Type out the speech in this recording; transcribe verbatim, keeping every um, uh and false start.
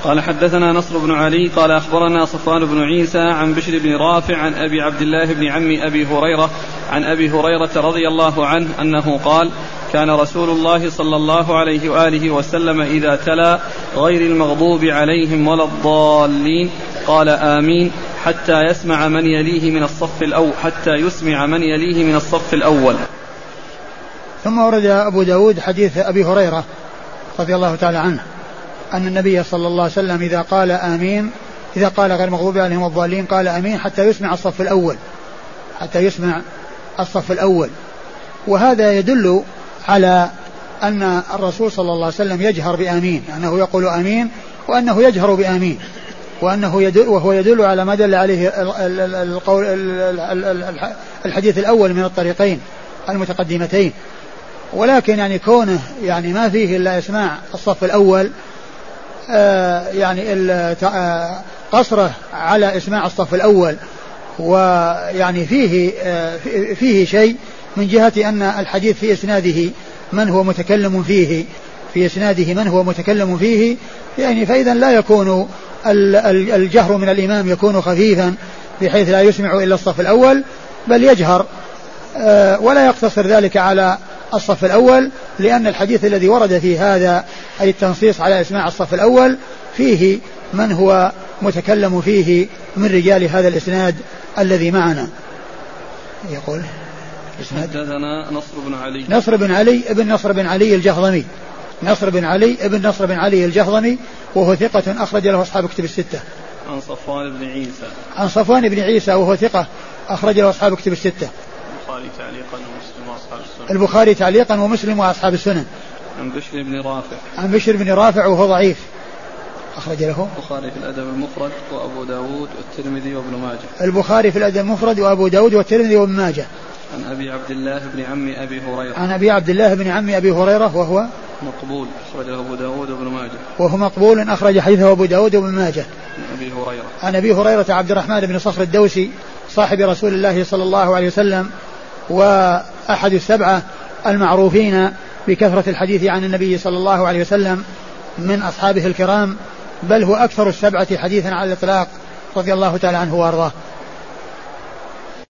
قال حدثنا نصر بن علي قال أخبرنا صفوان بن عيسى عن بشر بن رافع عن أبي عبد الله بن عم أبي هريرة عن أبي هريرة رضي الله عنه أنه قال كان رسول الله صلى الله عليه وآله وسلم إذا تلا غير المغضوب عليهم ولا الضالين قال آمين حتى يسمع من يليه من الصف الأول حتى يسمع من يليه من الصف الأول. ثم ورد أبو داود حديث أبي هريرة رضي الله تعالى عنه أن النبي صلى الله عليه وسلم إذا قال آمين إذا قال غير المغضوب عليهم الضالين قال آمين حتى يسمع الصف الأول حتى يسمع الصف الأول. وهذا يدل على أن الرسول صلى الله عليه وسلم يجهر بآمين أنه يقول آمين وأنه يجهر بآمين وأنه يدل وهو يدل على ما دل عليه القول الحديث الأول من الطريقين المتقدمتين. ولكن يعني كونه يعني ما فيه إلا إسماع الصف الأول آه يعني قصره على إسماع الصف الأول ويعني فيه آه فيه شيء من جهة أن الحديث في إسناده من هو متكلم فيه في إسناده من هو متكلم فيه يعني فإذا لا يكون الجهر من الإمام يكون خفيفا بحيث لا يسمع إلا الصف الأول بل يجهر آه ولا يقتصر ذلك على الصف الأول لأن الحديث الذي ورد في هذا أي التنصيص على إسماع الصف الأول فيه من هو متكلم فيه من رجال هذا الإسناد الذي معنا. يقول حدثنا نصر بن علي نصر بن علي ابن نصر بن علي الجهضمي نصر بن علي ابن نصر بن علي الجهضمي وهو ثقة أخرج له أصحاب كتب الستة. عن صفوان بن عيسى عن صفوان بن عيسى وهو ثقة أخرج له أصحاب كتب الستة. البخاري تعليقا ومسلم وأصحاب السنن. البخاري تعليقا ومسلم وأصحاب السنن. عن بشر بن رافع عن بشر بن رافع وهو ضعيف أخرج له البخاري في الأدب المفرد وأبو داود والترمذي وابن ماجه. البخاري في الأدب المفرد وأبو داود والترمذي وابن ماجه. عن أبي عبد الله بن عم أبي هريرة عن أبي عبد الله بن عم أبي هريرة وهو مقبول أخرجه أبو داود وابن ماجه. وهو مقبول أخرج حديثه أبو داود وابن ماجه. عن أبي هريرة عن أبي هريرة عبد الرحمن بن صخر الدوسي صاحب رسول الله صلى الله عليه وسلم وأحد السبعة المعروفين بكثرة الحديث عن النبي صلى الله عليه وسلم من أصحابه الكرام بل هو أكثر السبعة حديثا على الإطلاق رضي الله تعالى عنه وأرضاه.